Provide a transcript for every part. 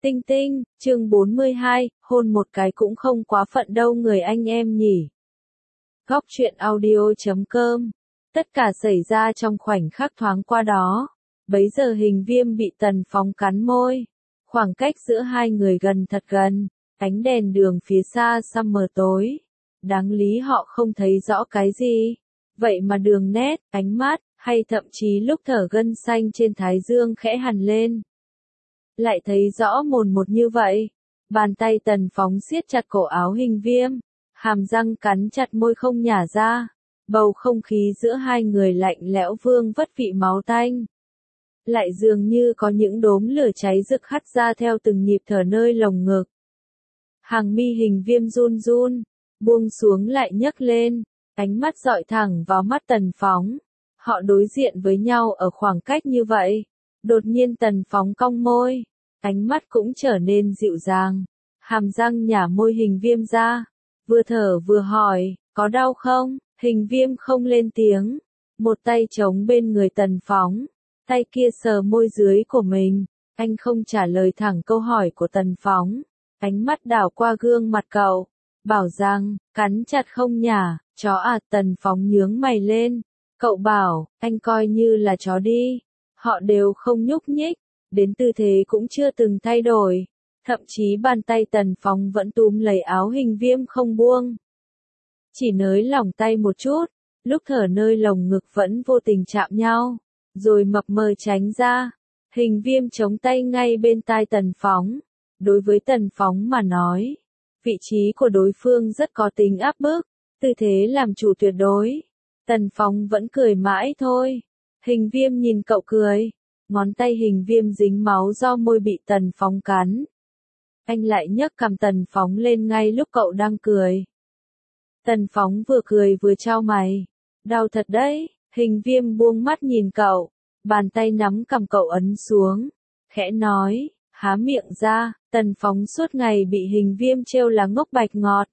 Tinh tinh, chương 42, hôn một cái cũng không quá phận đâu người anh em nhỉ. Góc truyện audio.com. Tất cả xảy ra trong khoảnh khắc thoáng qua đó. Bấy giờ Hình Viêm bị Tần Phóng cắn môi. Khoảng cách giữa hai người gần thật gần. Ánh đèn đường phía xa xăm mờ tối. Đáng lý họ không thấy rõ cái gì. Vậy mà đường nét, ánh mắt, hay thậm chí lúc thở gân xanh trên thái dương khẽ hằn lên. Lại thấy rõ mồn một như vậy. Bàn tay Tần Phóng siết chặt cổ áo Hình Viêm. Hàm răng cắn chặt môi không nhả ra. Bầu không khí giữa hai người lạnh lẽo vương vất vị máu tanh. Lại dường như có những đốm lửa cháy rực hắt ra theo từng nhịp thở nơi lồng ngực. Hàng mi Hình Viêm run run, buông xuống lại nhấc lên, ánh mắt dọi thẳng vào mắt Tần Phóng. Họ đối diện với nhau ở khoảng cách như vậy. Đột nhiên Tần Phóng cong môi, ánh mắt cũng trở nên dịu dàng. Hàm răng nhả môi Hình Viêm ra, vừa thở vừa hỏi, có đau không? Hình Viêm không lên tiếng, một tay chống bên người Tần Phóng, tay kia sờ môi dưới của mình. Anh không trả lời thẳng câu hỏi của Tần Phóng, ánh mắt đảo qua gương mặt cậu, bảo rằng, cắn chặt không nhả, chó à? Tần Phóng nhướng mày lên, cậu bảo, anh coi như là chó đi. Họ đều không nhúc nhích, đến tư thế cũng chưa từng thay đổi, thậm chí bàn tay Tần Phóng vẫn túm lấy áo Hình Viêm không buông. Chỉ nới lỏng tay một chút, lúc thở nơi lồng ngực vẫn vô tình chạm nhau, rồi mập mờ tránh ra. Hình Viêm chống tay ngay bên tai Tần Phóng. Đối với Tần Phóng mà nói, vị trí của đối phương rất có tính áp bức, tư thế làm chủ tuyệt đối. Tần Phóng vẫn cười mãi thôi. Hình Viêm nhìn cậu cười, ngón tay Hình Viêm dính máu do môi bị Tần Phóng cắn. Anh lại nhấc cằm Tần Phóng lên ngay lúc cậu đang cười. Tần Phóng vừa cười vừa chau mày. Đau thật đấy. Hình Viêm buông mắt nhìn cậu, bàn tay nắm cằm cậu ấn xuống, khẽ nói, há miệng ra. Tần Phóng suốt ngày bị Hình Viêm trêu là ngốc bạch ngọt.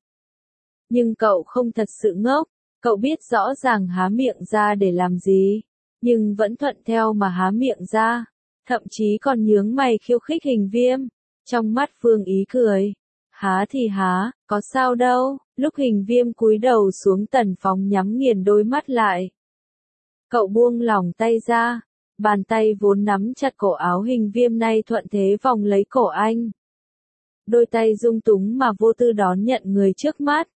Nhưng cậu không thật sự ngốc, cậu biết rõ ràng há miệng ra để làm gì, nhưng vẫn thuận theo mà há miệng ra, thậm chí còn nhướng mày khiêu khích Hình Viêm. Trong mắt Phương Ý cười, há thì há, có sao đâu. Lúc Hình Viêm cúi đầu xuống Tần Phóng nhắm nghiền đôi mắt lại. Cậu buông lỏng tay ra, bàn tay vốn nắm chặt cổ áo Hình Viêm nay thuận thế vòng lấy cổ anh. Đôi tay dung túng mà vô tư đón nhận người trước mắt.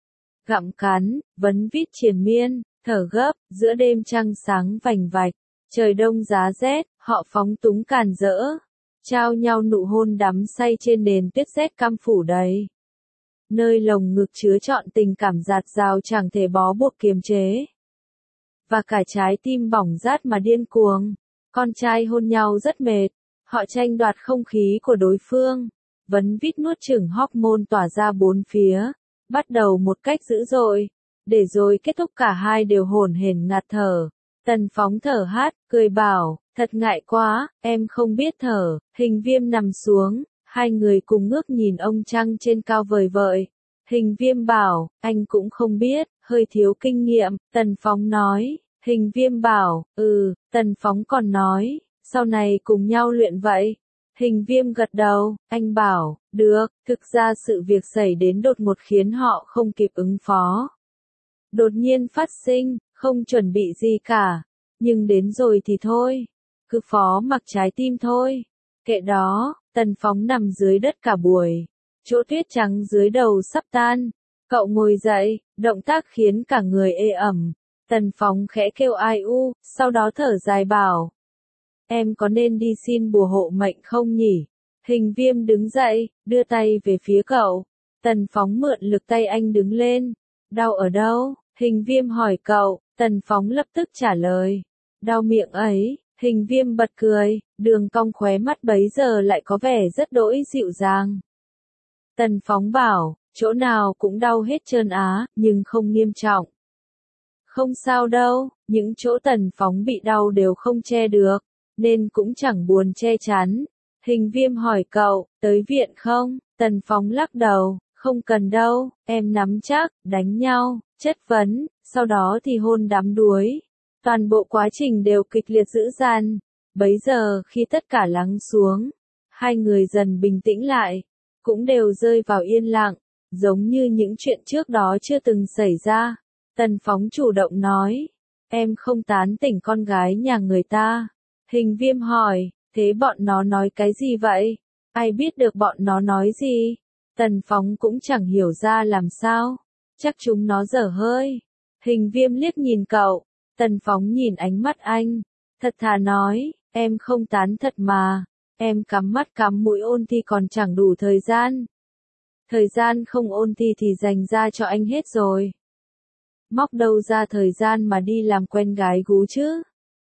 Gặm cắn, vấn vít triền miên, thở gấp, giữa đêm trăng sáng vành vạch, trời đông giá rét, họ phóng túng càn rỡ, trao nhau nụ hôn đắm say trên nền tuyết rét căm phủ đầy. Nơi lồng ngực chứa trọn tình cảm dạt dào chẳng thể bó buộc kiềm chế. Và cả trái tim bỏng rát mà điên cuồng. Con trai hôn nhau rất mệt, họ tranh đoạt không khí của đối phương. Vấn vít nuốt chửng hormone tỏa ra bốn phía, bắt đầu một cách dữ dội, để rồi kết thúc cả hai đều hổn hển ngạt thở. Tần Phóng thở hắt, cười bảo, thật ngại quá, em không biết thở. Hình Viêm nằm xuống, hai người cùng ngước nhìn ông trăng trên cao vời vợi. Hình Viêm bảo, anh cũng không biết, hơi thiếu kinh nghiệm. Tần Phóng nói. Hình Viêm bảo, Tần Phóng còn nói, sau này cùng nhau luyện vậy. Hình Viêm gật đầu, anh bảo, được. Thực ra sự việc xảy đến đột ngột khiến họ không kịp ứng phó. Đột nhiên phát sinh, không chuẩn bị gì cả. Nhưng đến rồi thì thôi, cứ phó mặc trái tim thôi. Kệ đó. Tần Phóng nằm dưới đất cả buổi, chỗ tuyết trắng dưới đầu sắp tan. Cậu ngồi dậy, động tác khiến cả người ê ẩm. Tần Phóng khẽ kêu ai u, sau đó thở dài bảo, em có nên đi xin bùa hộ mệnh không nhỉ? Hình Viêm đứng dậy, đưa tay về phía cậu. Tần Phóng mượn lực tay anh đứng lên. Đau ở đâu? Hình Viêm hỏi cậu. Tần Phóng lập tức trả lời, đau miệng ấy. Hình Viêm bật cười, đường cong khóe mắt bấy giờ lại có vẻ rất đỗi dịu dàng. Tần Phóng bảo, chỗ nào cũng đau hết trơn á, nhưng không nghiêm trọng. Không sao đâu, những chỗ Tần Phóng bị đau đều không che được, nên cũng chẳng buồn che chắn. Hình Viêm hỏi cậu, tới viện không? Tần Phóng lắc đầu, không cần đâu, em nắm chắc. Đánh nhau, chất vấn, sau đó thì hôn đắm đuối. Toàn bộ quá trình đều kịch liệt dữ dằn. Bấy giờ khi tất cả lắng xuống, Hai người dần bình tĩnh lại, cũng đều rơi vào yên lặng, giống như những chuyện trước đó chưa từng xảy ra. Tần Phóng chủ động nói, em không tán tỉnh con gái nhà người ta. Hình Viêm hỏi, thế bọn nó nói cái gì vậy? Ai biết được bọn nó nói gì? Tần Phóng cũng chẳng hiểu ra làm sao. Chắc chúng nó dở hơi. Hình Viêm liếc nhìn cậu. Tần Phóng nhìn ánh mắt anh. Thật thà nói, em không tán thật mà. Em cắm mắt cắm mũi ôn thi còn chẳng đủ thời gian. Thời gian không ôn thi thì dành ra cho anh hết rồi. Móc đâu ra thời gian mà đi làm quen gái gú chứ?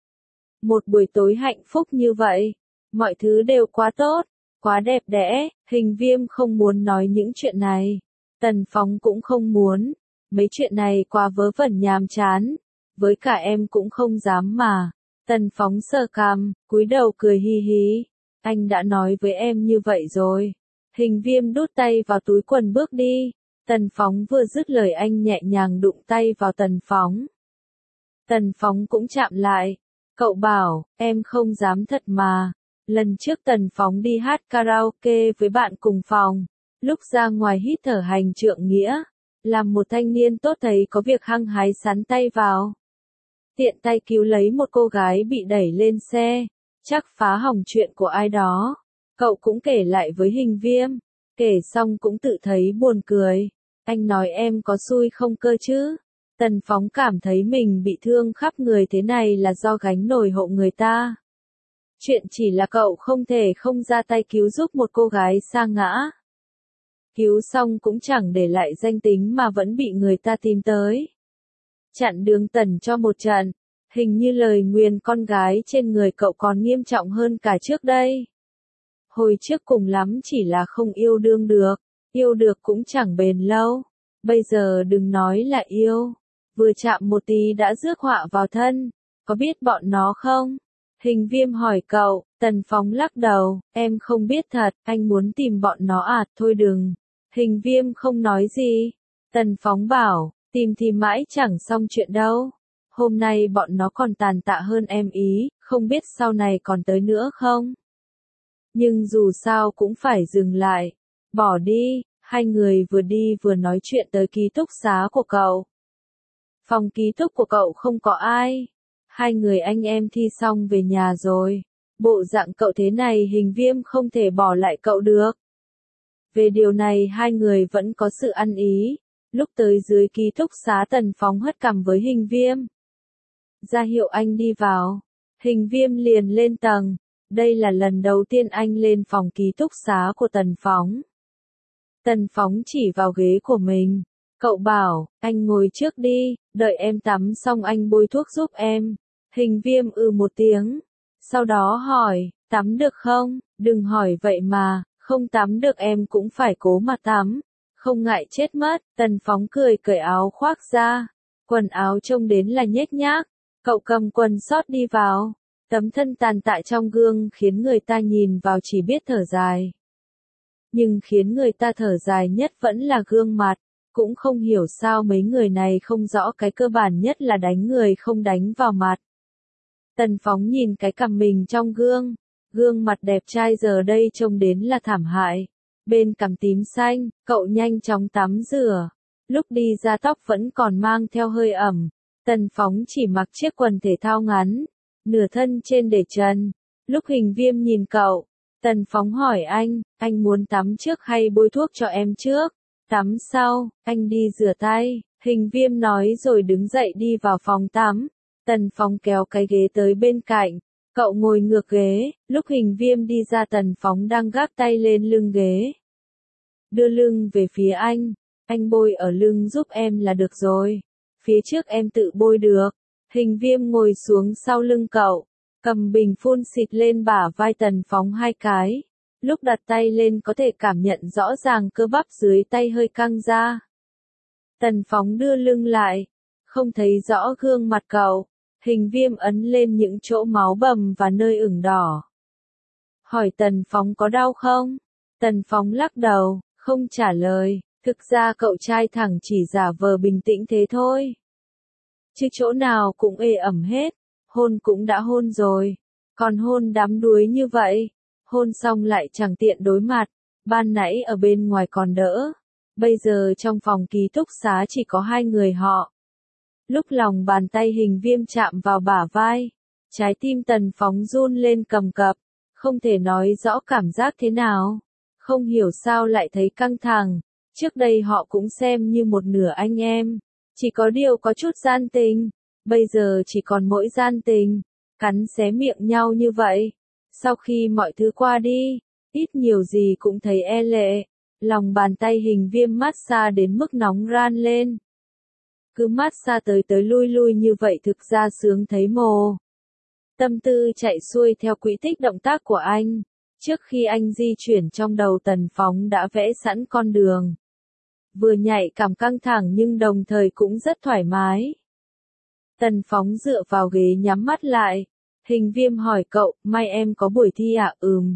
Một buổi tối hạnh phúc như vậy, mọi thứ đều quá tốt, quá đẹp đẽ. Hình Viêm không muốn nói những chuyện này. Tần Phóng cũng không muốn. Mấy chuyện này quá vớ vẩn nhàm chán. Với cả em cũng không dám mà. Tần Phóng sờ cằm, cúi đầu cười hi hí. Anh đã nói với em như vậy rồi. Hình Viêm đút tay vào túi quần bước đi. Tần Phóng vừa dứt lời anh nhẹ nhàng đụng tay vào Tần Phóng. Tần Phóng cũng chạm lại. Cậu bảo, em không dám thật mà. Lần trước Tần Phóng đi hát karaoke với bạn cùng phòng. Lúc ra ngoài hít thở hành trượng nghĩa. Làm một thanh niên tốt thấy có việc hăng hái sắn tay vào. Tiện tay cứu lấy một cô gái bị đẩy lên xe. Chắc phá hỏng chuyện của ai đó. Cậu cũng kể lại với Hình Viêm. Kể xong cũng tự thấy buồn cười. Anh nói em có xui không cơ chứ? Tần Phóng cảm thấy mình bị thương khắp người thế này là do gánh nổi hộ người ta. Chuyện chỉ là cậu không thể không ra tay cứu giúp một cô gái sa ngã. Cứu xong cũng chẳng để lại danh tính mà vẫn bị người ta tìm tới. Chặn đường Tần cho một trận. Hình như lời nguyền con gái trên người cậu còn nghiêm trọng hơn cả trước đây. Hồi trước cùng lắm chỉ là không yêu đương được. Yêu được cũng chẳng bền lâu. Bây giờ đừng nói là yêu. Vừa chạm một tí đã rước họa vào thân. Có biết bọn nó không? Hình Viêm hỏi cậu. Tần Phóng lắc đầu. Em không biết thật. Anh muốn tìm bọn nó à? Thôi đừng. Hình Viêm không nói gì. Tần Phóng bảo. Tìm thì mãi chẳng xong chuyện đâu. Hôm nay bọn nó còn tàn tạ hơn em ý. Không biết sau này còn tới nữa không? Nhưng dù sao cũng phải dừng lại. Bỏ đi. Hai người vừa đi vừa nói chuyện tới ký túc xá của cậu. Phòng ký túc của cậu không có ai. Hai người anh em thi xong về nhà rồi. Bộ dạng cậu thế này Hình Viêm không thể bỏ lại cậu được. Về điều này hai người vẫn có sự ăn ý. Lúc tới dưới ký túc xá Tần Phóng hất cằm với Hình Viêm. Ra hiệu anh đi vào. Hình Viêm liền lên tầng. Đây là lần đầu tiên anh lên phòng ký túc xá của Tần Phóng. Tần Phóng chỉ vào ghế của mình. Cậu bảo, anh ngồi trước đi, đợi em tắm xong anh bôi thuốc giúp em. Hình Viêm một tiếng. Sau đó hỏi, tắm được không? Đừng hỏi vậy mà, không tắm được em cũng phải cố mà tắm. Không ngại chết mất. Tần Phóng cười cởi áo khoác ra. Quần áo trông đến là nhếch nhác. Cậu cầm quần sót đi vào. Tấm thân tàn tạ trong gương khiến người ta nhìn vào chỉ biết thở dài. Nhưng khiến người ta thở dài nhất vẫn là gương mặt. Cũng không hiểu sao mấy người này không rõ cái cơ bản nhất là đánh người không đánh vào mặt. Tần Phóng nhìn cái cằm mình trong gương. Gương mặt đẹp trai giờ đây trông đến là thảm hại. Bên cằm tím xanh, cậu nhanh chóng tắm rửa. Lúc đi ra tóc vẫn còn mang theo hơi ẩm. Tần Phóng chỉ mặc chiếc quần thể thao ngắn. Nửa thân trên để trần. Lúc Hình Viêm nhìn cậu. Tần Phóng hỏi anh muốn tắm trước hay bôi thuốc cho em trước? Tắm sau, anh đi rửa tay. Hình Viêm nói rồi đứng dậy đi vào phòng tắm. Tần Phóng kéo cái ghế tới bên cạnh. Cậu ngồi ngược ghế. Lúc Hình Viêm đi ra Tần Phóng đang gác tay lên lưng ghế. Đưa lưng về phía anh bôi ở lưng giúp em là được rồi. Phía trước em tự bôi được. Hình Viêm ngồi xuống sau lưng cậu. Cầm bình phun xịt lên bả vai Tần Phóng 2 cái. Lúc đặt tay lên có thể cảm nhận rõ ràng cơ bắp dưới tay hơi căng ra. Tần Phóng đưa lưng lại. Không thấy rõ gương mặt cậu. Hình Viêm ấn lên những chỗ máu bầm và nơi ửng đỏ. Hỏi Tần Phóng có đau không? Tần Phóng lắc đầu, không trả lời. Thực ra cậu trai thẳng chỉ giả vờ bình tĩnh thế thôi. Chứ chỗ nào cũng ê ẩm hết. Hôn cũng đã hôn rồi. Còn hôn đắm đuối như vậy. Hôn xong lại chẳng tiện đối mặt, ban nãy ở bên ngoài còn đỡ. Bây giờ trong phòng ký túc xá chỉ có hai người họ. Lúc lòng bàn tay Hình Viêm chạm vào bả vai, trái tim Tần Phóng run lên cầm cập, không thể nói rõ cảm giác thế nào. Không hiểu sao lại thấy căng thẳng, trước đây họ cũng xem như một nửa anh em, chỉ có điều có chút gian tình, bây giờ chỉ còn mỗi gian tình, cắn xé miệng nhau như vậy. Sau khi mọi thứ qua đi, ít nhiều gì cũng thấy e lệ, lòng bàn tay Hình Viêm massage đến mức nóng ran lên. Cứ massage tới tới lui lui như vậy thực ra sướng thấy mồ. Tâm tư chạy xuôi theo quỹ tích động tác của anh. Trước khi anh di chuyển trong đầu Tần Phóng đã vẽ sẵn con đường. Vừa nhạy cảm căng thẳng nhưng đồng thời cũng rất thoải mái. Tần Phóng dựa vào ghế nhắm mắt lại. Hình Viêm hỏi cậu, mai em có buổi thi à?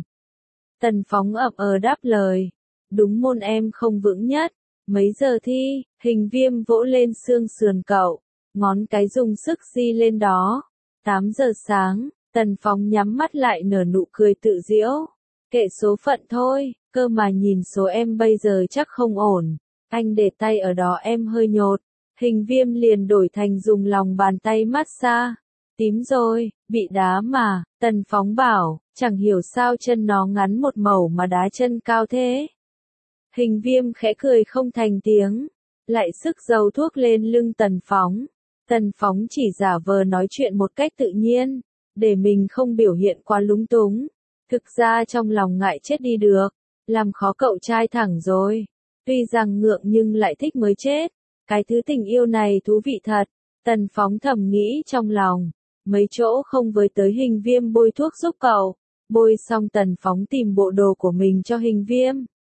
Tần Phóng ậm đáp lời. Đúng môn em không vững nhất. Mấy giờ thi? Hình Viêm vỗ lên xương sườn cậu. Ngón cái dùng sức di lên đó. 8 giờ sáng. Tần Phóng nhắm mắt lại nở nụ cười tự giễu. Kệ số phận thôi, cơ mà nhìn số em bây giờ chắc không ổn. Anh để tay ở đó em hơi nhột. Hình Viêm liền đổi thành dùng lòng bàn tay massage. Tím rồi, bị đá mà. Tần Phóng bảo, chẳng hiểu sao chân nó ngắn một mẩu mà đá chân cao thế. Hình Viêm khẽ cười không thành tiếng, lại sức dầu thuốc lên lưng Tần Phóng. Tần Phóng chỉ giả vờ nói chuyện một cách tự nhiên, để mình không biểu hiện quá lúng túng. Thực ra trong lòng ngại chết đi được, làm khó cậu trai thẳng rồi. Tuy rằng ngượng nhưng lại thích mới chết. Cái thứ tình yêu này thú vị thật. Tần Phóng thầm nghĩ trong lòng. Mấy chỗ không với tới Hình Viêm bôi thuốc giúp cậu. Bôi xong Tần Phóng tìm bộ đồ của mình cho Hình Viêm.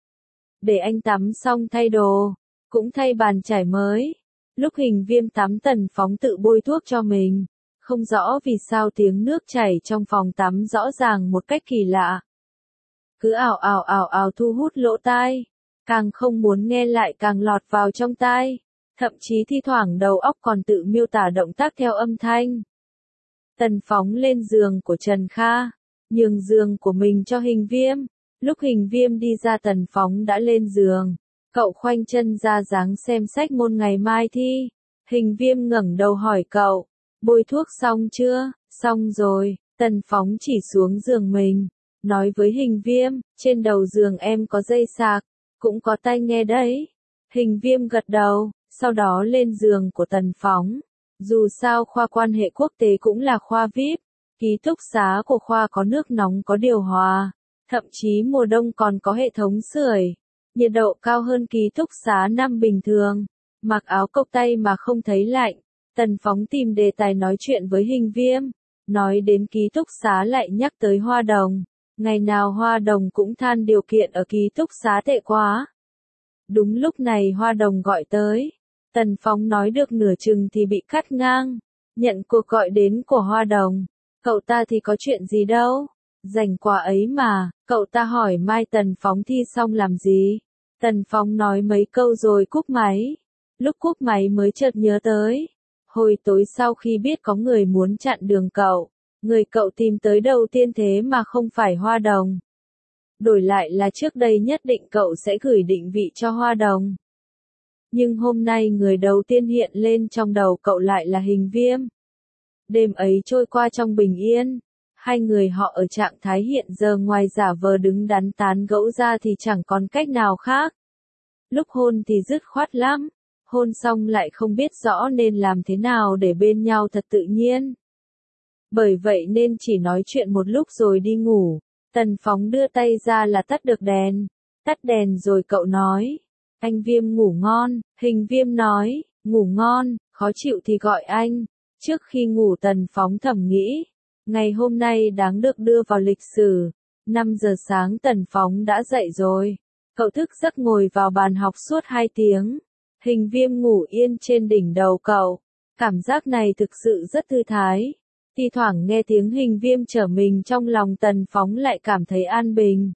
Để anh tắm xong thay đồ, cũng thay bàn chải mới. Lúc Hình Viêm tắm Tần Phóng tự bôi thuốc cho mình. Không rõ vì sao tiếng nước chảy trong phòng tắm rõ ràng một cách kỳ lạ. Cứ ào ào ào ào thu hút lỗ tai. Càng không muốn nghe lại càng lọt vào trong tai. Thậm chí thi thoảng đầu óc còn tự miêu tả động tác theo âm thanh. Tần Phóng lên giường của Trần Kha, nhường giường của mình cho Hình Viêm. Lúc Hình Viêm đi ra Tần Phóng đã lên giường. Cậu khoanh chân ra dáng xem sách môn ngày mai thi. Hình Viêm ngẩng đầu hỏi cậu, bôi thuốc xong chưa? Xong rồi. Tần Phóng chỉ xuống giường mình, nói với Hình Viêm, trên đầu giường em có dây sạc, cũng có tai nghe đấy. Hình Viêm gật đầu, sau đó lên giường của Tần Phóng. Dù sao khoa quan hệ quốc tế cũng là khoa VIP, ký túc xá của khoa có nước nóng có điều hòa, thậm chí mùa đông còn có hệ thống sưởi, nhiệt độ cao hơn ký túc xá năm bình thường. Mặc áo cộc tay mà không thấy lạnh, Tần Phóng tìm đề tài nói chuyện với Hình Viêm, nói đến ký túc xá lại nhắc tới Hoa Đồng. Ngày nào Hoa Đồng cũng than điều kiện ở ký túc xá tệ quá. Đúng lúc này Hoa Đồng gọi tới. Tần Phóng nói được nửa chừng thì bị cắt ngang. Nhận cuộc gọi đến của Hoa Đồng. Cậu ta thì có chuyện gì đâu. Rảnh quá ấy mà. Cậu ta hỏi mai Tần Phóng thi xong làm gì. Tần Phóng nói mấy câu rồi cúp máy. Lúc cúp máy mới chợt nhớ tới. Hồi tối sau khi biết có người muốn chặn đường cậu. Người cậu tìm tới đầu tiên thế mà không phải Hoa Đồng. Đổi lại là trước đây nhất định cậu sẽ gửi định vị cho Hoa Đồng. Nhưng hôm nay người đầu tiên hiện lên trong đầu cậu lại là Hình Viêm. Đêm ấy trôi qua trong bình yên. Hai người họ ở trạng thái hiện giờ ngoài giả vờ đứng đắn tán gẫu ra thì chẳng còn cách nào khác. Lúc hôn thì dứt khoát lắm. Hôn xong lại không biết rõ nên làm thế nào để bên nhau thật tự nhiên. Bởi vậy nên chỉ nói chuyện một lúc rồi đi ngủ. Tần Phóng đưa tay ra là tắt được đèn. Tắt đèn rồi cậu nói. Anh Viêm ngủ ngon. Hình Viêm nói, ngủ ngon, khó chịu thì gọi anh. Trước khi ngủ Tần Phóng thầm nghĩ. Ngày hôm nay đáng được đưa vào lịch sử. 5 giờ sáng Tần Phóng đã dậy rồi. Cậu thức giấc ngồi vào bàn học suốt 2 tiếng. Hình Viêm ngủ yên trên đỉnh đầu cậu. Cảm giác này thực sự rất thư thái. Thi thoảng nghe tiếng Hình Viêm trở mình trong lòng Tần Phóng lại cảm thấy an bình.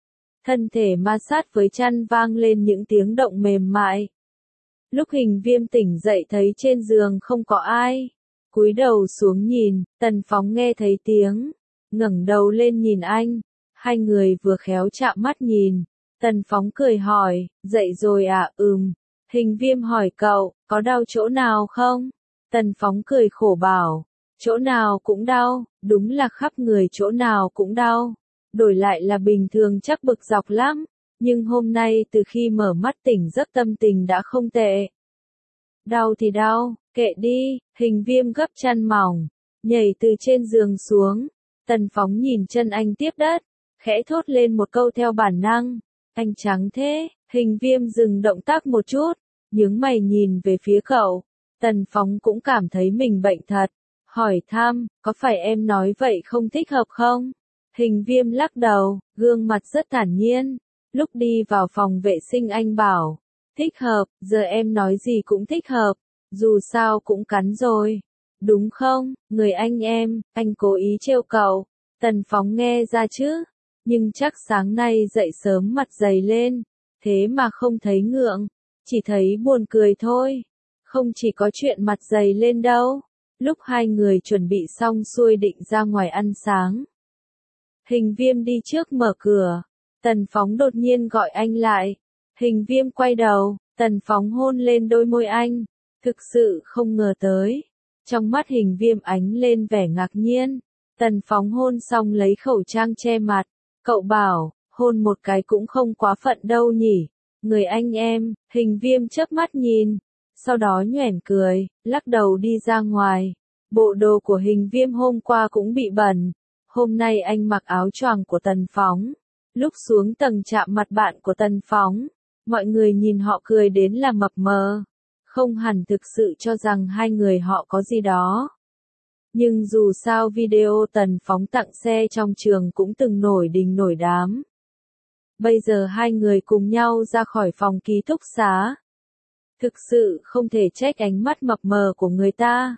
Thân thể ma sát với chăn vang lên những tiếng động mềm mại. Lúc Hình Viêm tỉnh dậy thấy trên giường không có ai. Cúi đầu xuống nhìn, Tần Phóng nghe thấy tiếng. Ngẩng đầu lên nhìn anh. Hai người vừa khéo chạm mắt nhìn. Tần Phóng cười hỏi, dậy rồi à? Hình Viêm hỏi cậu, có đau chỗ nào không? Tần Phóng cười khổ bảo, chỗ nào cũng đau, đúng là khắp người chỗ nào cũng đau. Đổi lại là bình thường chắc bực dọc lắm, nhưng hôm nay từ khi mở mắt tỉnh giấc tâm tình đã không tệ. Đau thì đau, kệ đi. Hình Viêm gấp chăn mỏng, nhảy từ trên giường xuống. Tần Phóng nhìn chân anh tiếp đất, khẽ thốt lên một câu theo bản năng, anh trắng thế. Hình Viêm dừng động tác một chút, nhướng mày nhìn về phía cậu. Tần Phóng cũng cảm thấy mình bệnh thật, hỏi thăm, có phải em nói vậy không thích hợp không? Hình Viêm lắc đầu, gương mặt rất thản nhiên. Lúc đi vào phòng vệ sinh anh bảo, thích hợp, giờ em nói gì cũng thích hợp, dù sao cũng cắn rồi. Đúng không, người anh cố ý trêu cậu. Tần Phóng nghe ra chứ, nhưng chắc sáng nay dậy sớm mặt dày lên, thế mà không thấy ngượng, chỉ thấy buồn cười thôi. Không chỉ có chuyện mặt dày lên đâu. Lúc hai người chuẩn bị xong xuôi định ra ngoài ăn sáng, Hình Viêm đi trước mở cửa. Tần Phóng đột nhiên gọi anh lại. Hình Viêm quay đầu, Tần Phóng hôn lên đôi môi anh. Thực sự không ngờ tới. Trong mắt Hình Viêm ánh lên vẻ ngạc nhiên. Tần Phóng hôn xong lấy khẩu trang che mặt. Cậu bảo, hôn một cái cũng không quá phận đâu nhỉ. Người anh em. Hình Viêm chớp mắt nhìn. Sau đó nhoẻn cười, lắc đầu đi ra ngoài. Bộ đồ của Hình Viêm hôm qua cũng bị bẩn. Hôm nay anh mặc áo choàng của Tần Phóng. Lúc xuống tầng chạm mặt bạn của Tần Phóng, mọi người nhìn họ cười đến là mập mờ. Không hẳn thực sự cho rằng hai người họ có gì đó. Nhưng dù sao video Tần Phóng tặng xe trong trường cũng từng nổi đình nổi đám. Bây giờ hai người cùng nhau ra khỏi phòng ký túc xá. Thực sự không thể trách ánh mắt mập mờ của người ta.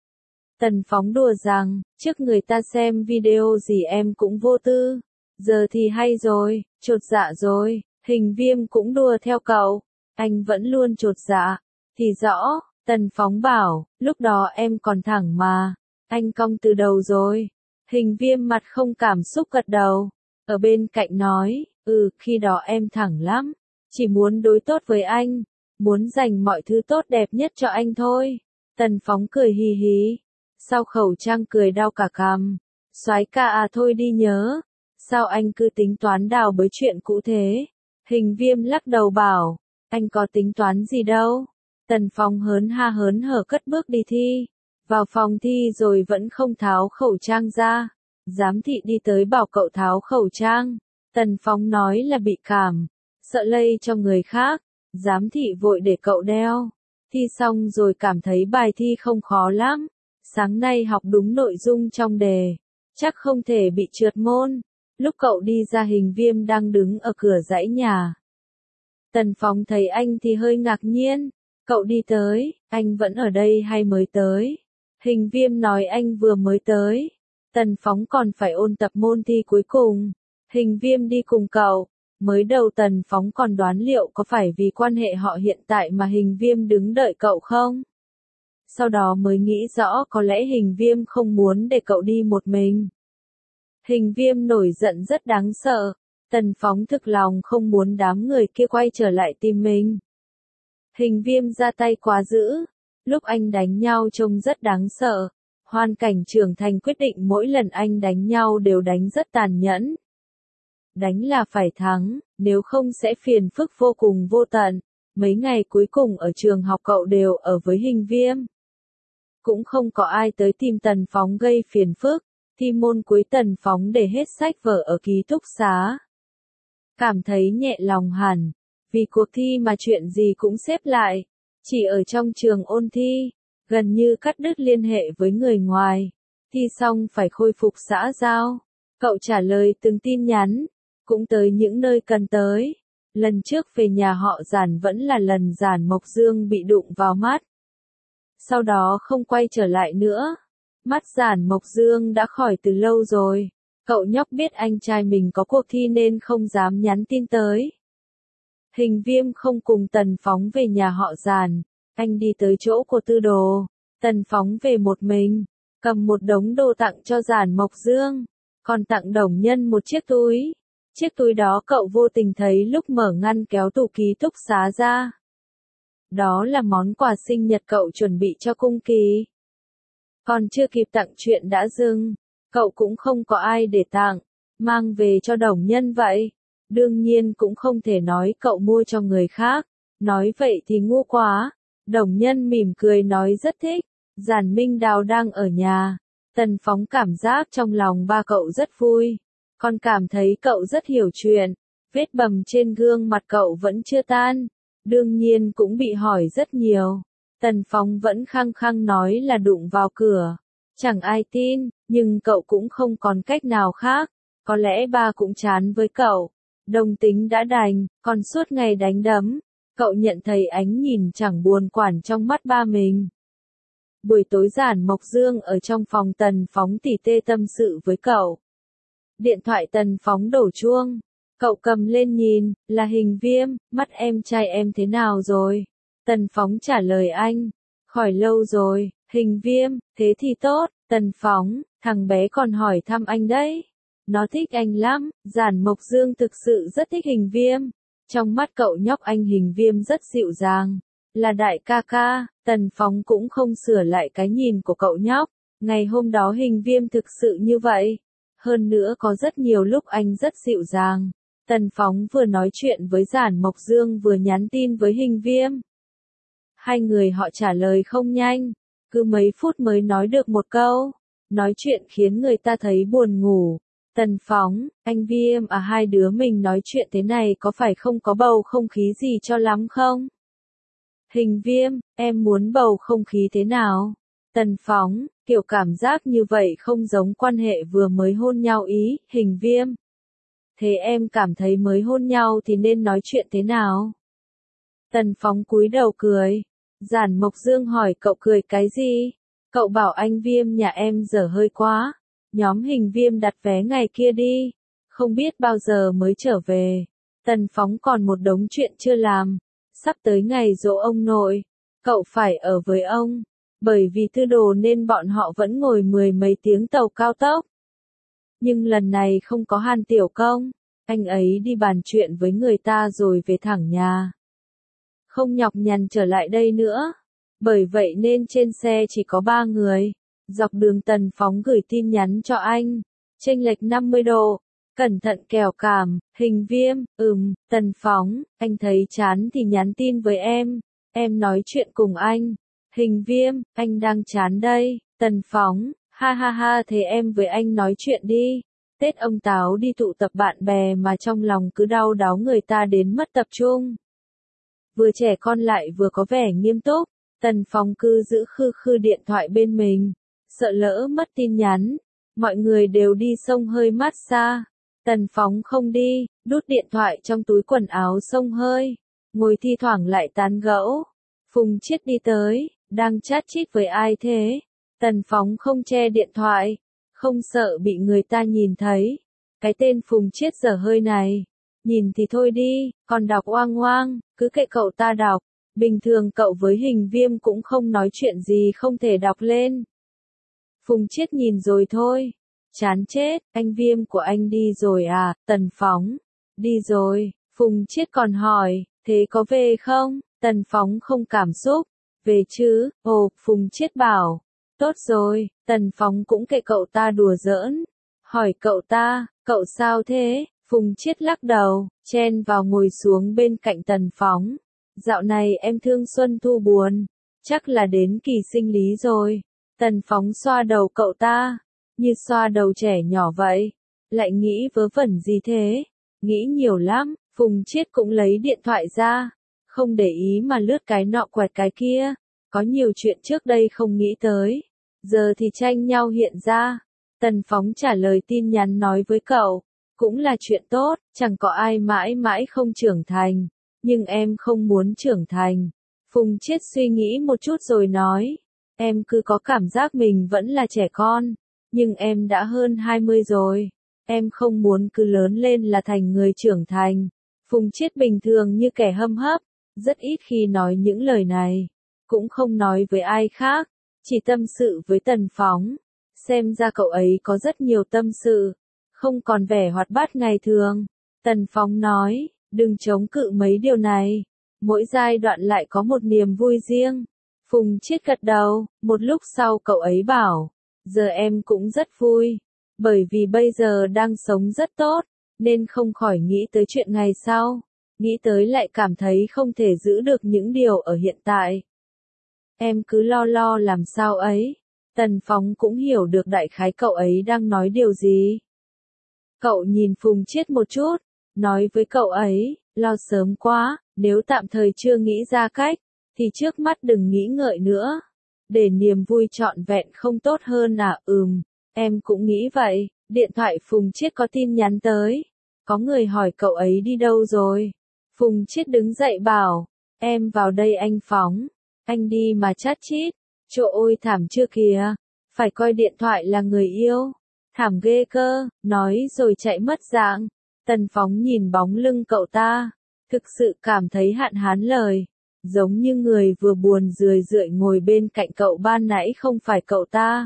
Tần Phóng đùa rằng, trước người ta xem video gì em cũng vô tư. Giờ thì hay rồi, chột dạ rồi. Hình Viêm cũng đùa theo cậu. Anh vẫn luôn chột dạ. Thì rõ, Tần Phóng bảo, lúc đó em còn thẳng mà. Anh cong từ đầu rồi. Hình Viêm mặt không cảm xúc gật đầu. Ở bên cạnh nói, khi đó em thẳng lắm. Chỉ muốn đối tốt với anh. Muốn dành mọi thứ tốt đẹp nhất cho anh thôi. Tần Phóng cười hì hì. Sau khẩu trang cười đau cả cằm. Soái ca à, thôi đi nhớ. Sao anh cứ tính toán đào bới chuyện cũ thế? Hình Viêm lắc đầu bảo, anh có tính toán gì đâu. Tần Phóng hớn hở cất bước đi thi. Vào phòng thi rồi vẫn không tháo khẩu trang ra. Giám thị đi tới bảo cậu tháo khẩu trang. Tần Phóng nói là bị cảm, sợ lây cho người khác. Giám thị vội để cậu đeo. Thi xong rồi cảm thấy bài thi không khó lắm. Sáng nay học đúng nội dung trong đề. Chắc không thể bị trượt môn. Lúc cậu đi ra Hình Viêm đang đứng ở cửa dãy nhà. Tần Phóng thấy anh thì hơi ngạc nhiên. Cậu đi tới, anh vẫn ở đây hay mới tới? Hình Viêm nói anh vừa mới tới. Tần Phóng còn phải ôn tập môn thi cuối cùng. Hình Viêm đi cùng cậu. Mới đầu Tần Phóng còn đoán liệu có phải vì quan hệ họ hiện tại mà Hình Viêm đứng đợi cậu không? Sau đó mới nghĩ rõ có lẽ Hình Viêm không muốn để cậu đi một mình. Hình Viêm nổi giận rất đáng sợ. Tần Phóng thực lòng không muốn đám người kia quay trở lại tìm mình. Hình Viêm ra tay quá dữ. Lúc anh đánh nhau trông rất đáng sợ. Hoàn cảnh trưởng thành quyết định mỗi lần anh đánh nhau đều đánh rất tàn nhẫn. Đánh là phải thắng, nếu không sẽ phiền phức vô cùng vô tận. Mấy ngày cuối cùng ở trường học cậu đều ở với Hình Viêm. Cũng không có ai tới tìm Tần Phóng gây phiền phức. Thi môn cuối Tần Phóng để hết sách vở ở ký túc xá. Cảm thấy nhẹ lòng hẳn. Vì cuộc thi mà chuyện gì cũng xếp lại. Chỉ ở trong trường ôn thi. Gần như cắt đứt liên hệ với người ngoài. Thi xong phải khôi phục xã giao. Cậu trả lời từng tin nhắn. Cũng tới những nơi cần tới. Lần trước về nhà họ Giản vẫn là lần Giản Mộc Dương bị đụng vào mắt. Sau đó không quay trở lại nữa. Mắt Giản Mộc Dương đã khỏi từ lâu rồi. Cậu nhóc biết anh trai mình có cuộc thi nên không dám nhắn tin tới. Hình Viêm không cùng Tần Phóng về nhà họ Giản. Anh đi tới chỗ của Tư Đồ. Tần Phóng về một mình. Cầm một đống đồ tặng cho Giản Mộc Dương. Còn tặng Đồng Nhân một chiếc túi. Chiếc túi đó cậu vô tình thấy lúc mở ngăn kéo tủ ký túc xá ra. Đó là món quà sinh nhật cậu chuẩn bị cho Cung Kỳ. Còn chưa kịp tặng chuyện đã dừng, cậu cũng không có ai để tặng, mang về cho Đồng Nhân vậy. Đương nhiên cũng không thể nói cậu mua cho người khác, nói vậy thì ngu quá. Đồng Nhân mỉm cười nói rất thích. Giản Minh Đào đang ở nhà. Tần Phóng cảm giác trong lòng ba cậu rất vui. Còn cảm thấy cậu rất hiểu chuyện. Vết bầm trên gương mặt cậu vẫn chưa tan. Đương nhiên cũng bị hỏi rất nhiều. Tần Phóng vẫn khăng khăng nói là đụng vào cửa. Chẳng ai tin, nhưng cậu cũng không còn cách nào khác. Có lẽ ba cũng chán với cậu. Đồng tính đã đành, còn suốt ngày đánh đấm. Cậu nhận thấy ánh nhìn chẳng buồn quản trong mắt ba mình. Buổi tối Giản Mộc Dương ở trong phòng Tần Phóng tỉ tê tâm sự với cậu. Điện thoại Tần Phóng đổ chuông. Cậu cầm lên nhìn, là Hình Viêm, mắt em trai em thế nào rồi? Tần Phóng trả lời anh. Khỏi lâu rồi, Hình Viêm, thế thì tốt. Tần Phóng, thằng bé còn hỏi thăm anh đấy. Nó thích anh lắm. Giản Mộc Dương thực sự rất thích Hình Viêm. Trong mắt cậu nhóc anh Hình Viêm rất dịu dàng. Là đại ca ca. Tần Phóng cũng không sửa lại cái nhìn của cậu nhóc. Ngày hôm đó Hình Viêm thực sự như vậy. Hơn nữa có rất nhiều lúc anh rất dịu dàng. Tần Phóng vừa nói chuyện với Giản Mộc Dương vừa nhắn tin với Hình Viêm. Hai người họ trả lời không nhanh, cứ mấy phút mới nói được một câu. Nói chuyện khiến người ta thấy buồn ngủ. Tần Phóng, anh Viêm à, hai đứa mình nói chuyện thế này có phải không có bầu không khí gì cho lắm không? Hình Viêm, em muốn bầu không khí thế nào? Tần Phóng, kiểu cảm giác như vậy không giống quan hệ vừa mới hôn nhau ý. Hình Viêm, thế em cảm thấy mới hôn nhau thì nên nói chuyện thế nào? Tần Phóng cúi đầu cười. Giản Mộc Dương hỏi cậu cười cái gì? Cậu bảo anh Viêm nhà em dở hơi quá. Nhóm Hình Viêm đặt vé ngày kia đi. Không biết bao giờ mới trở về. Tần Phóng còn một đống chuyện chưa làm. Sắp tới ngày giỗ ông nội. Cậu phải ở với ông. Bởi vì tư đồ nên bọn họ vẫn ngồi mười mấy tiếng tàu cao tốc. Nhưng lần này không có Hàn Tiểu Công. Anh ấy đi bàn chuyện với người ta rồi về thẳng nhà. Không nhọc nhằn trở lại đây nữa. Bởi vậy nên trên xe chỉ có 3 người. Dọc đường Tần Phóng gửi tin nhắn cho anh. Chênh lệch 50 độ. Cẩn thận kẻo cảm. Hình Viêm, Tần Phóng, anh thấy chán thì nhắn tin với em. Em nói chuyện cùng anh. Hình Viêm, anh đang chán đây. Tần Phóng, ha ha ha, thế em với anh nói chuyện đi. Tết ông Táo đi tụ tập bạn bè mà trong lòng cứ đau đáu người ta đến mất tập trung. Vừa trẻ con lại vừa có vẻ nghiêm túc. Tần Phóng cứ giữ khư khư điện thoại bên mình. Sợ lỡ mất tin nhắn. Mọi người đều đi xông hơi massage. Tần Phóng không đi, đút điện thoại trong túi quần áo xông hơi. Ngồi thi thoảng lại tán gẫu. Phùng Chiết đi tới, đang chat chít với ai thế? Tần Phóng không che điện thoại. Không sợ bị người ta nhìn thấy. Cái tên Phùng Chiết dở hơi này. Nhìn thì thôi đi, còn đọc oang oang, cứ kệ cậu ta đọc. Bình thường cậu với Hình Viêm cũng không nói chuyện gì không thể đọc lên. Phùng Chiết nhìn rồi thôi. Chán chết, anh Viêm của anh đi rồi à? Tần Phóng, đi rồi. Phùng Chiết còn hỏi, thế có về không? Tần Phóng không cảm xúc. Về chứ, Phùng Chiết bảo. Tốt rồi, Tần Phóng cũng kệ cậu ta đùa giỡn. Hỏi cậu ta, cậu sao thế? Phùng Chiết lắc đầu, chen vào ngồi xuống bên cạnh Tần Phóng. Dạo này em thương Xuân Thu buồn. Chắc là đến kỳ sinh lý rồi. Tần Phóng xoa đầu cậu ta. Như xoa đầu trẻ nhỏ vậy. Lại nghĩ vớ vẩn gì thế? Nghĩ nhiều lắm. Phùng Chiết cũng lấy điện thoại ra. Không để ý mà lướt cái nọ quẹt cái kia. Có nhiều chuyện trước đây không nghĩ tới. Giờ thì tranh nhau hiện ra. Tần Phóng trả lời tin nhắn nói với cậu. Cũng là chuyện tốt, chẳng có ai mãi mãi không trưởng thành. Nhưng em không muốn trưởng thành. Phùng Chiết suy nghĩ một chút rồi nói. Em cứ có cảm giác mình vẫn là trẻ con. Nhưng em đã hơn 20 rồi. Em không muốn cứ lớn lên là thành người trưởng thành. Phùng Chiết bình thường như kẻ hâm hấp. Rất ít khi nói những lời này. Cũng không nói với ai khác. Chỉ tâm sự với Tần Phóng. Xem ra cậu ấy có rất nhiều tâm sự. Không còn vẻ hoạt bát ngày thường. Tần Phóng nói, đừng chống cự mấy điều này. Mỗi giai đoạn lại có một niềm vui riêng. Phùng Chiết gật đầu, một lúc sau cậu ấy bảo, giờ em cũng rất vui. Bởi vì bây giờ đang sống rất tốt, nên không khỏi nghĩ tới chuyện ngày sau. Nghĩ tới lại cảm thấy không thể giữ được những điều ở hiện tại. Em cứ lo làm sao ấy. Tần Phóng cũng hiểu được đại khái cậu ấy đang nói điều gì. Cậu nhìn Phùng Chiết một chút, nói với cậu ấy, lo sớm quá, nếu tạm thời chưa nghĩ ra cách, thì trước mắt đừng nghĩ ngợi nữa. Để niềm vui trọn vẹn không tốt hơn à? Em cũng nghĩ vậy. Điện thoại Phùng Chiết có tin nhắn tới. Có người hỏi cậu ấy đi đâu rồi. Phùng Chiết đứng dậy bảo, em vào đây anh Phóng. Anh đi mà chát chít. Trời ơi thảm chưa kìa. Phải coi điện thoại là người yêu. Thảm ghê cơ, nói rồi chạy mất dạng. Tần Phóng nhìn bóng lưng cậu ta. Thực sự cảm thấy hạn hán lời. Giống như người vừa buồn rười rượi ngồi bên cạnh cậu ban nãy không phải cậu ta.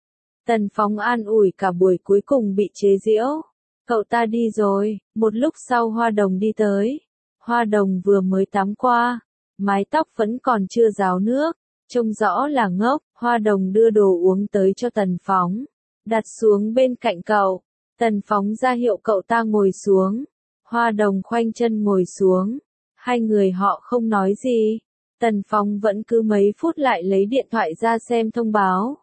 Tần Phóng an ủi cả buổi cuối cùng bị chế giễu. Cậu ta đi rồi, một lúc sau Hoa Đồng đi tới. Hoa Đồng vừa mới tắm qua, mái tóc vẫn còn chưa ráo nước, trông rõ là ngốc. Hoa Đồng đưa đồ uống tới cho Tần Phóng, đặt xuống bên cạnh cậu. Tần Phóng ra hiệu cậu ta ngồi xuống. Hoa Đồng khoanh chân ngồi xuống. Hai người họ không nói gì. Tần Phóng vẫn cứ mấy phút lại lấy điện thoại ra xem thông báo.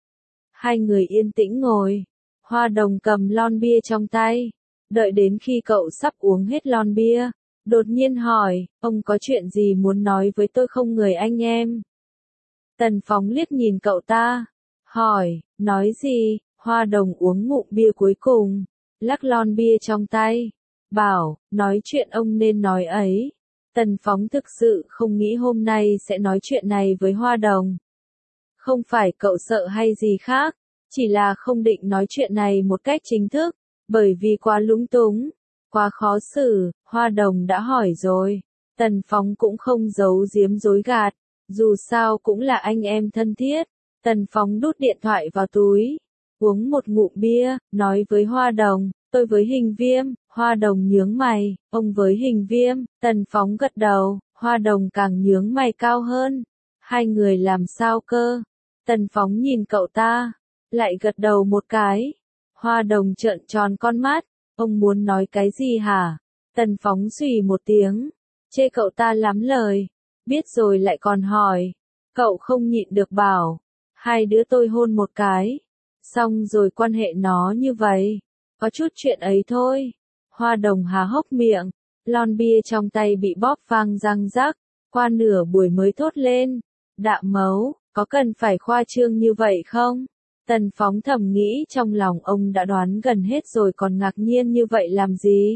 Hai người yên tĩnh ngồi. Hoa Đồng cầm lon bia trong tay. Đợi đến khi cậu sắp uống hết lon bia, đột nhiên hỏi, ông có chuyện gì muốn nói với tôi không người anh em? Tần Phóng liếc nhìn cậu ta. Hỏi, nói gì? Hoa Đồng uống ngụm bia cuối cùng. Lắc lon bia trong tay. Bảo, nói chuyện ông nên nói ấy. Tần Phóng thực sự không nghĩ hôm nay sẽ nói chuyện này với Hoa Đồng. Không phải cậu sợ hay gì khác, chỉ là không định nói chuyện này một cách chính thức, bởi vì quá lúng túng, quá khó xử. Hoa Đồng đã hỏi rồi. Tần Phóng cũng không giấu giếm dối gạt, dù sao cũng là anh em thân thiết. Tần Phóng đút điện thoại vào túi, uống một ngụm bia, nói với Hoa Đồng, tôi với Hình Viêm. Hoa Đồng nhướng mày, ông với Hình Viêm. Tần Phóng gật đầu, Hoa Đồng càng nhướng mày cao hơn. Hai người làm sao cơ? Tần Phóng nhìn cậu ta, lại gật đầu một cái. Hoa Đồng trợn tròn con mắt, ông muốn nói cái gì hả? Tần Phóng xùy một tiếng, chê cậu ta lắm lời, biết rồi lại còn hỏi. Cậu không nhịn được bảo, hai đứa tôi hôn một cái, xong rồi quan hệ nó như vậy, có chút chuyện ấy thôi. Hoa Đồng há hốc miệng, lon bia trong tay bị bóp vang răng rắc, qua nửa buổi mới thốt lên, đạm mấu, có cần phải khoa trương như vậy không? Tần Phóng thầm nghĩ trong lòng ông đã đoán gần hết rồi còn ngạc nhiên như vậy làm gì?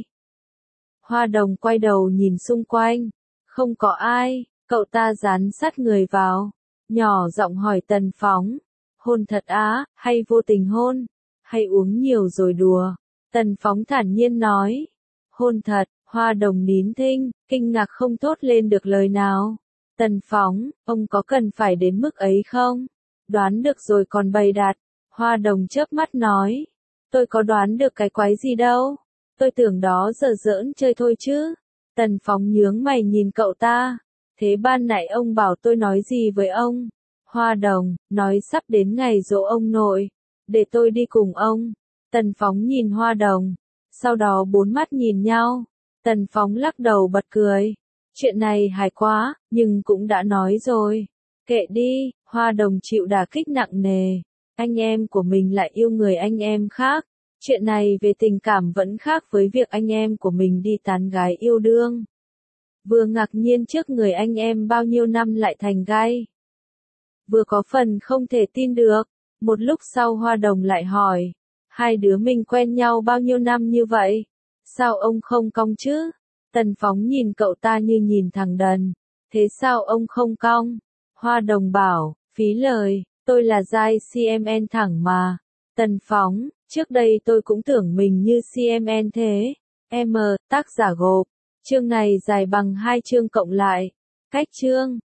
Hoa Đồng quay đầu nhìn xung quanh, không có ai. Cậu ta dán sát người vào, nhỏ giọng hỏi Tần Phóng, hôn thật á, hay vô tình hôn, hay uống nhiều rồi đùa? Tần Phóng thản nhiên nói, hôn thật. Hoa Đồng nín thinh, kinh ngạc không thốt lên được lời nào. Tần Phóng, ông có cần phải đến mức ấy không? Đoán được rồi còn bày đặt. Hoa Đồng chớp mắt nói, tôi có đoán được cái quái gì đâu, tôi tưởng đó giờ giỡn chơi thôi chứ. Tần Phóng nhướng mày nhìn cậu ta, thế ban nãy ông bảo tôi nói gì với ông? Hoa Đồng, nói sắp đến ngày giỗ ông nội, để tôi đi cùng ông. Tần Phóng nhìn Hoa Đồng, sau đó bốn mắt nhìn nhau. Tần Phóng lắc đầu bật cười, chuyện này hài quá, nhưng cũng đã nói rồi. Kệ đi. Hoa Đồng chịu đả kích nặng nề. Anh em của mình lại yêu người anh em khác. Chuyện này về tình cảm vẫn khác với việc anh em của mình đi tán gái yêu đương. Vừa ngạc nhiên trước người anh em bao nhiêu năm lại thành gay. Vừa có phần không thể tin được. Một lúc sau Hoa Đồng lại hỏi, hai đứa mình quen nhau bao nhiêu năm như vậy? Sao ông không cong chứ? Tần Phóng nhìn cậu ta như nhìn thằng đần. Thế sao ông không cong? Hoa Đồng bảo, phí lời, tôi là giai CMN thẳng mà. Tần Phóng, trước đây tôi cũng tưởng mình như CMN thế. M, tác giả gộp. Chương này dài bằng 2 chương cộng lại. Cách chương.